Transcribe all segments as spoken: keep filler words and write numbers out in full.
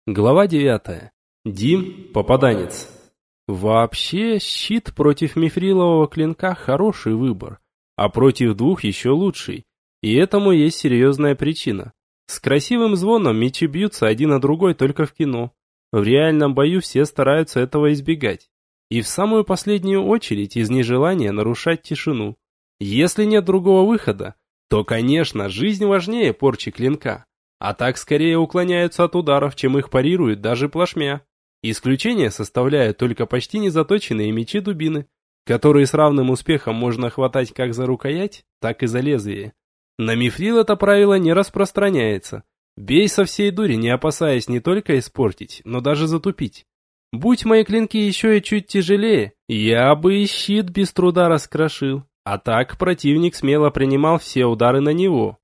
Глава девятая. Дим – попаданец. Вообще, щит против мифрилового клинка – хороший выбор, а против двух еще лучший. И этому есть серьезная причина. С красивым звоном мечи бьются один на другой только в кино. В реальном бою все стараются этого избегать. И в самую последнюю очередь из нежелания нарушать тишину. Если нет другого выхода, то, конечно, жизнь важнее порчи клинка. А так скорее уклоняются от ударов, чем их парируют даже плашмя. Исключение составляют только почти незаточенные мечи-дубины, которые с равным успехом можно хватать как за рукоять, так и за лезвие. На мифрил это правило не распространяется. Бей со всей дури, не опасаясь не только испортить, но даже затупить. Будь мои клинки еще и чуть тяжелее, я бы и щит без труда раскрошил. А так противник смело принимал все удары на него.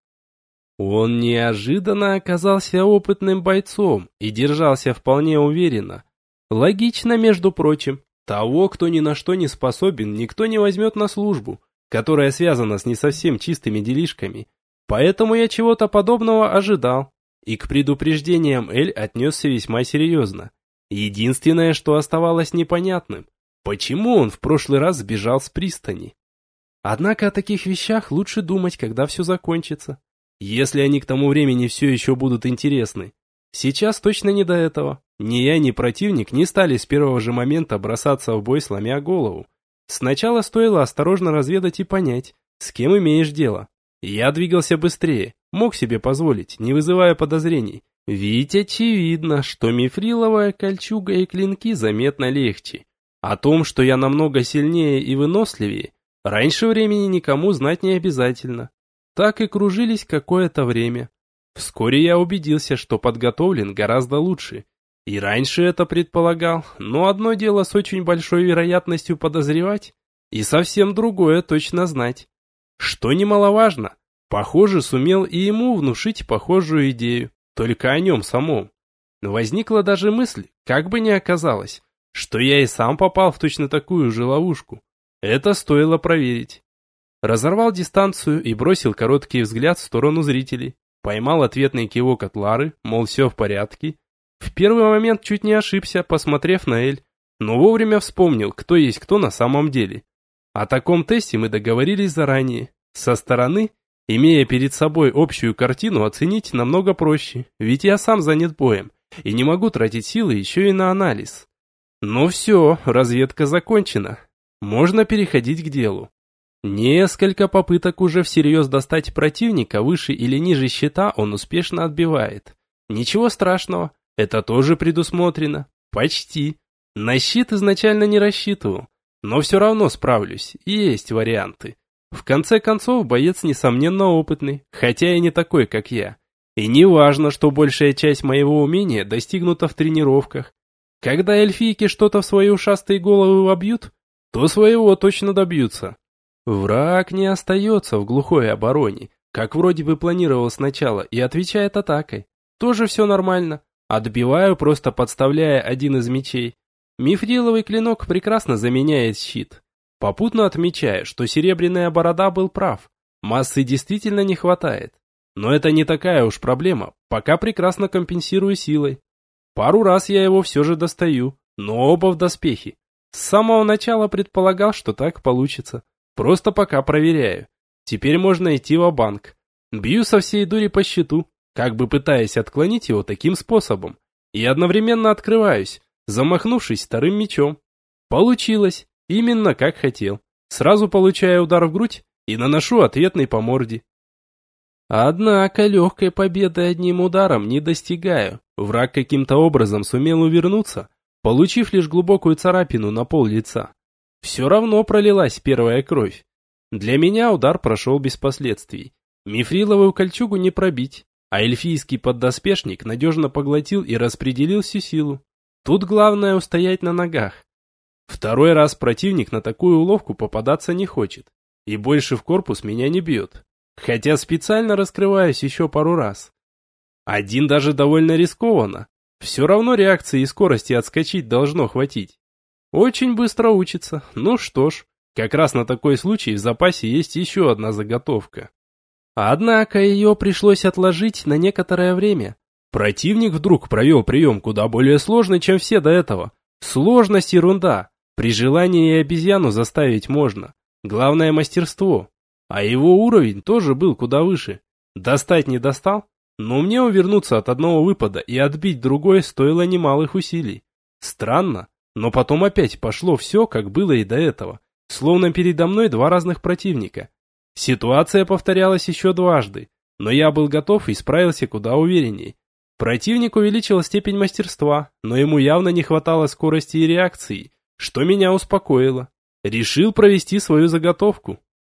Он неожиданно оказался опытным бойцом и держался вполне уверенно. Логично, между прочим, того, кто ни на что не способен, никто не возьмет на службу, которая связана с не совсем чистыми делишками. Поэтому я чего-то подобного ожидал, и к предупреждениям Эль отнесся весьма серьезно. Единственное, что оставалось непонятным, почему он в прошлый раз сбежал с пристани. Однако о таких вещах лучше думать, когда все закончится. Если они к тому времени все еще будут интересны. Сейчас точно не до этого. Ни я, ни противник не стали с первого же момента бросаться в бой, сломя голову. Сначала стоило осторожно разведать и понять, с кем имеешь дело. Я двигался быстрее, мог себе позволить, не вызывая подозрений. Ведь очевидно, что мифриловая кольчуга и клинки заметно легче. О том, что я намного сильнее и выносливее, раньше времени никому знать не обязательно. Так и кружились какое-то время. Вскоре я убедился, что подготовлен гораздо лучше. И раньше это предполагал, но одно дело с очень большой вероятностью подозревать, и совсем другое точно знать. Что немаловажно, похоже, сумел и ему внушить похожую идею, только о нем самом. Возникла даже мысль, как бы ни оказалось, что я и сам попал в точно такую же ловушку. Это стоило проверить. Разорвал дистанцию и бросил короткий взгляд в сторону зрителей. Поймал ответный кивок от Лары, мол, все в порядке. В первый момент чуть не ошибся, посмотрев на Эль, но вовремя вспомнил, кто есть кто на самом деле. О таком тесте мы договорились заранее. Со стороны, имея перед собой общую картину, оценить намного проще, ведь я сам занят боем и не могу тратить силы еще и на анализ. Но все, разведка закончена. Можно переходить к делу. Несколько попыток уже всерьез достать противника выше или ниже щита он успешно отбивает. Ничего страшного, это тоже предусмотрено. Почти. На щит изначально не рассчитывал, но все равно справлюсь, есть варианты. В конце концов, боец несомненно опытный, хотя и не такой, как я. И не важно, что большая часть моего умения достигнута в тренировках. Когда эльфийки что-то в свои ушастые головы вобьют, то своего точно добьются. Враг не остается в глухой обороне, как вроде бы планировал сначала, и отвечает атакой. Тоже все нормально. Отбиваю, просто подставляя один из мечей. Мифриловый клинок прекрасно заменяет щит. Попутно отмечаю, что серебряная борода был прав. Массы действительно не хватает. Но это не такая уж проблема, пока прекрасно компенсирую силой. Пару раз я его все же достаю, но оба в доспехи. С самого начала предполагал, что так получится. Просто пока проверяю. Теперь можно идти ва-банк. Бью со всей дури по щиту, как бы пытаясь отклонить его таким способом. И одновременно открываюсь, замахнувшись вторым мечом. Получилось, именно как хотел. Сразу получаю удар в грудь и наношу ответный по морде. Однако легкой победы одним ударом не достигаю. Враг каким-то образом сумел увернуться, получив лишь глубокую царапину на пол лица. Все равно пролилась первая кровь. Для меня удар прошел без последствий. Мифриловую кольчугу не пробить, а эльфийский поддоспешник надежно поглотил и распределил всю силу. Тут главное устоять на ногах. Второй раз противник на такую уловку попадаться не хочет, и больше в корпус меня не бьет. Хотя специально раскрываюсь еще пару раз. Один даже довольно рискованно. Все равно реакции и скорости отскочить должно хватить. Очень быстро учится. Ну что ж, как раз на такой случай в запасе есть еще одна заготовка. Однако ее пришлось отложить на некоторое время. Противник вдруг провел прием куда более сложный, чем все до этого. Сложность ерунда. При желании и обезьяну заставить можно. Главное мастерство. А его уровень тоже был куда выше. Достать не достал, но мне увернуться от одного выпада и отбить другой стоило немалых усилий. Странно, но потом опять пошло все, как было и до этого. Словно передо мной два разных противника. Ситуация повторялась еще дважды, но я был готов и справился куда уверенней. Противник увеличил степень мастерства, но ему явно не хватало скорости и реакции, что меня успокоило. Решил провести свою заготовку.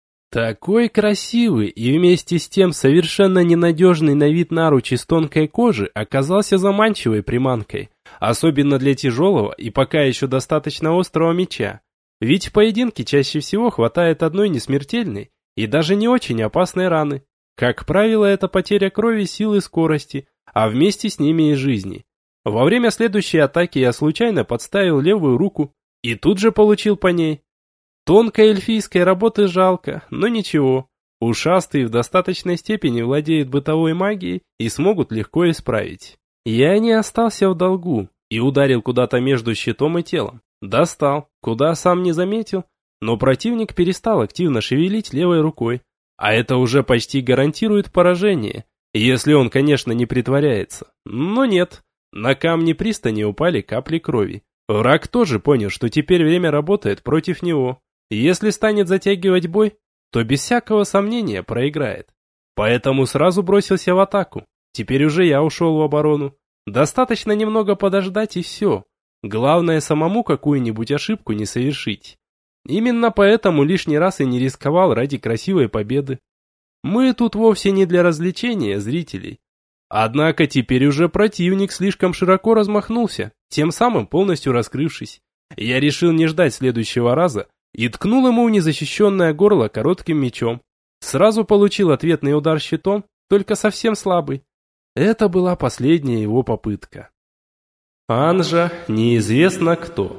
Такой красивый и вместе с тем совершенно ненадежный на вид наруч из тонкой кожи оказался заманчивой приманкой, особенно для тяжелого и пока еще достаточно острого меча. Ведь в поединке чаще всего хватает одной несмертельной и даже не очень опасной раны. Как правило, это потеря крови, силы и скорости, а вместе с ними и жизни. Во время следующей атаки я случайно подставил левую руку и тут же получил по ней. Тонкой эльфийской работы жалко, но ничего. Ушастые в достаточной степени владеют бытовой магией и смогут легко исправить. Я не остался в долгу и ударил куда-то между щитом и телом. Достал, куда сам не заметил, но противник перестал активно шевелить левой рукой. А это уже почти гарантирует поражение, если он, конечно, не притворяется. Но нет, на камни пристани упали капли крови. Враг тоже понял, что теперь время работает против него. Если станет затягивать бой, то без всякого сомнения проиграет. Поэтому сразу бросился в атаку. Теперь уже я ушел в оборону. Достаточно немного подождать и все. Главное самому какую-нибудь ошибку не совершить. Именно поэтому лишний раз и не рисковал ради красивой победы. Мы тут вовсе не для развлечения зрителей. Однако теперь уже противник слишком широко размахнулся, тем самым полностью раскрывшись. Я решил не ждать следующего раза и ткнул ему в незащищенное горло коротким мечом. Сразу получил ответный удар щитом, только совсем слабый. Это была последняя его попытка. Анжа неизвестно кто.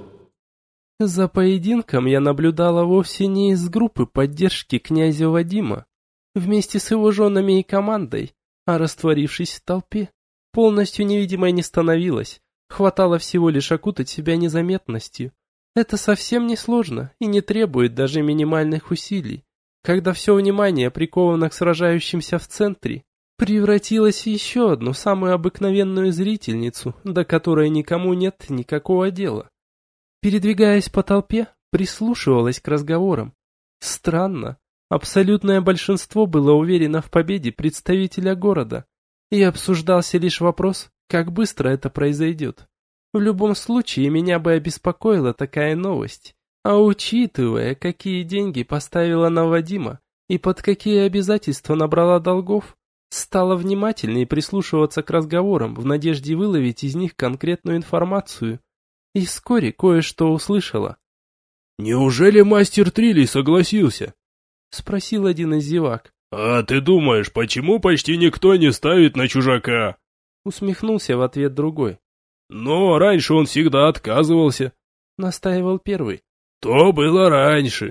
За поединком я наблюдала вовсе не из группы поддержки князя Вадима, вместе с его женами и командой, а растворившись в толпе, полностью невидимой не становилась, хватало всего лишь окутать себя незаметностью. Это совсем не сложно и не требует даже минимальных усилий, когда все внимание приковано к сражающимся в центре, превратилась в еще одну самую обыкновенную зрительницу, до которой никому нет никакого дела. Передвигаясь по толпе, прислушивалась к разговорам. Странно, абсолютное большинство было уверено в победе представителя города, и обсуждался лишь вопрос, как быстро это произойдет. В любом случае, меня бы обеспокоила такая новость, а учитывая, какие деньги поставила на Вадима и под какие обязательства набрала долгов, стала внимательнее прислушиваться к разговорам в надежде выловить из них конкретную информацию. И вскоре кое-что услышала. «Неужели мастер Трилли согласился?» — спросил один из зевак. «А ты думаешь, почему почти никто не ставит на чужака?» — усмехнулся в ответ другой. «Но раньше он всегда отказывался», — настаивал первый. «То было раньше».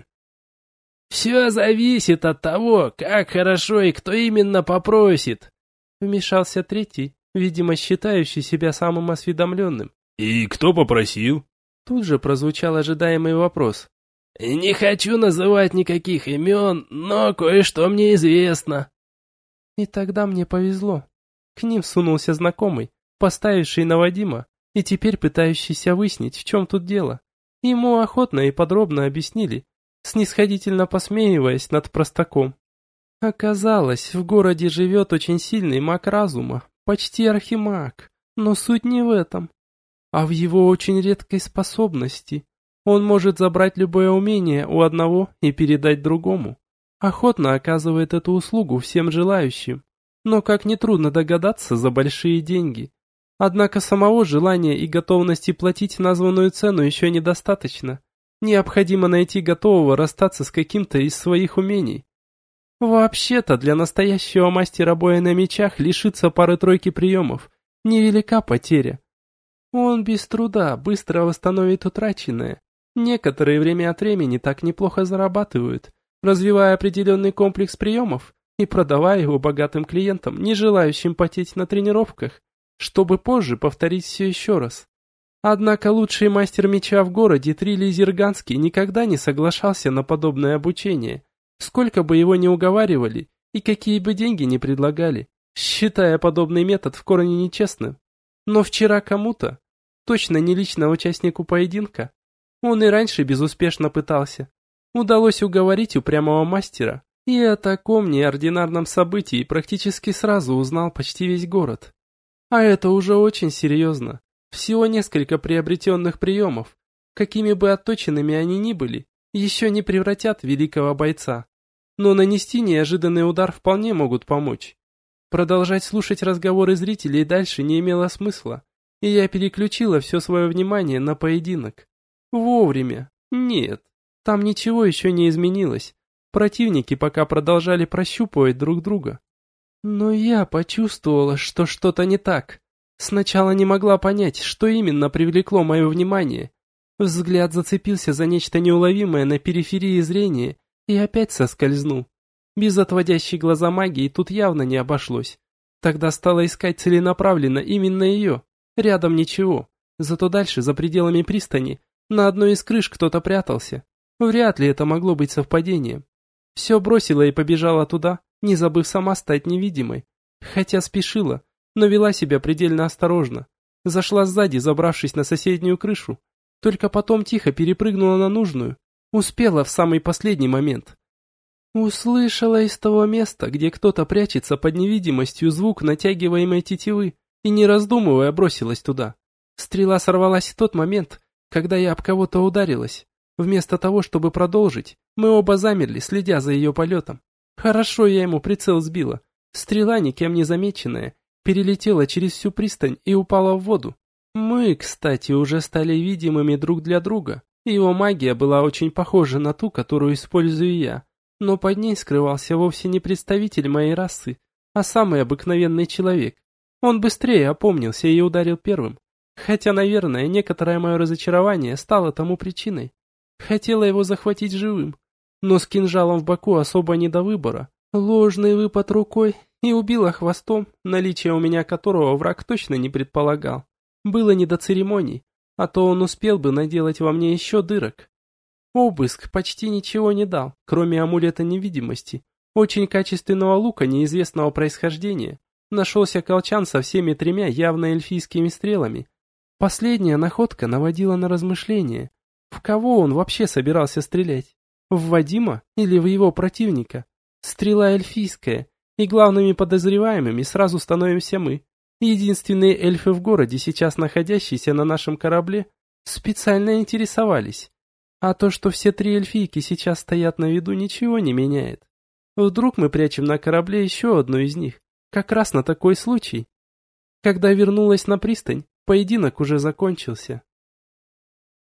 «Все зависит от того, как хорошо и кто именно попросит», — вмешался третий, видимо, считающий себя самым осведомленным. «И кто попросил?» Тут же прозвучал ожидаемый вопрос. «Не хочу называть никаких имен, но кое-что мне известно». И тогда мне повезло. К ним сунулся знакомый, поставивший на Вадима, и теперь пытающийся выяснить, в чем тут дело. Ему охотно и подробно объяснили, снисходительно посмеиваясь над простаком. Оказалось, в городе живет очень сильный маг разума, почти архимаг, но суть не в этом, а в его очень редкой способности. Он может забрать любое умение у одного и передать другому. Охотно оказывает эту услугу всем желающим, но, как нетрудно догадаться, за большие деньги. Однако самого желания и готовности платить названную цену еще недостаточно. Необходимо найти готового расстаться с каким-то из своих умений. Вообще-то для настоящего мастера боя на мечах лишиться пары-тройки приемов невелика потеря. Он без труда быстро восстановит утраченное. Некоторые время от времени так неплохо зарабатывают, развивая определенный комплекс приемов и продавая его богатым клиентам, не желающим потеть на тренировках. чтобы позже повторить все еще раз. Однако лучший мастер меча в городе Трилий Зерганский никогда не соглашался на подобное обучение, сколько бы его ни уговаривали и какие бы деньги ни предлагали, считая подобный метод в корне нечестным. Но вчера кому-то, точно не лично участнику поединка, он и раньше безуспешно пытался, удалось уговорить упрямого мастера, и о таком неординарном событии практически сразу узнал почти весь город. А это уже очень серьезно. Всего несколько приобретенных приемов, какими бы отточенными они ни были, еще не превратят великого бойца. Но нанести неожиданный удар вполне могут помочь. Продолжать слушать разговоры зрителей дальше не имело смысла, и я переключила все свое внимание на поединок. Вовремя. Нет, там ничего еще не изменилось. Противники пока продолжали прощупывать друг друга. Но я почувствовала, что что-то не так. Сначала не могла понять, что именно привлекло мое внимание. Взгляд зацепился за нечто неуловимое на периферии зрения и опять соскользнул. Без отводящей глаза магии тут явно не обошлось. Тогда стала искать целенаправленно именно ее. Рядом ничего. Зато дальше, за пределами пристани, на одной из крыш кто-то прятался. Вряд ли это могло быть совпадением. Все бросила и побежала туда, не забыв сама стать невидимой. Хотя спешила, но вела себя предельно осторожно. Зашла сзади, забравшись на соседнюю крышу. Только потом тихо перепрыгнула на нужную. Успела в самый последний момент. Услышала из того места, где кто-то прячется под невидимостью, звук натягиваемой тетивы, и не раздумывая бросилась туда. Стрела сорвалась в тот момент, когда я об кого-то ударилась. Вместо того, чтобы продолжить, мы оба замерли, следя за ее полетом. Хорошо я ему прицел сбила. Стрела, никем не замеченная, перелетела через всю пристань и упала в воду. Мы, кстати, уже стали видимыми друг для друга. Его магия была очень похожа на ту, которую использую я, но под ней скрывался вовсе не представитель моей расы, а самый обыкновенный человек. Он быстрее опомнился и ударил первым. Хотя, наверное, некоторое мое разочарование стало тому причиной. Хотела его захватить живым, но с кинжалом в боку особо не до выбора. Ложный выпад рукой и убила хвостом, наличие у меня которого враг точно не предполагал. Было не до церемоний, а то он успел бы наделать во мне еще дырок. Обыск почти ничего не дал, кроме амулета невидимости, очень качественного лука неизвестного происхождения. Нашелся колчан со всеми тремя явно эльфийскими стрелами. Последняя находка наводила на размышления. В кого он вообще собирался стрелять? В Вадима или в его противника? Стрела эльфийская, и главными подозреваемыми сразу становимся мы. Единственные эльфы в городе, сейчас находящиеся на нашем корабле, специально интересовались. А то, что все три эльфийки сейчас стоят на виду, ничего не меняет. Вдруг мы прячем на корабле еще одну из них, как раз на такой случай. Когда вернулась на пристань, поединок уже закончился.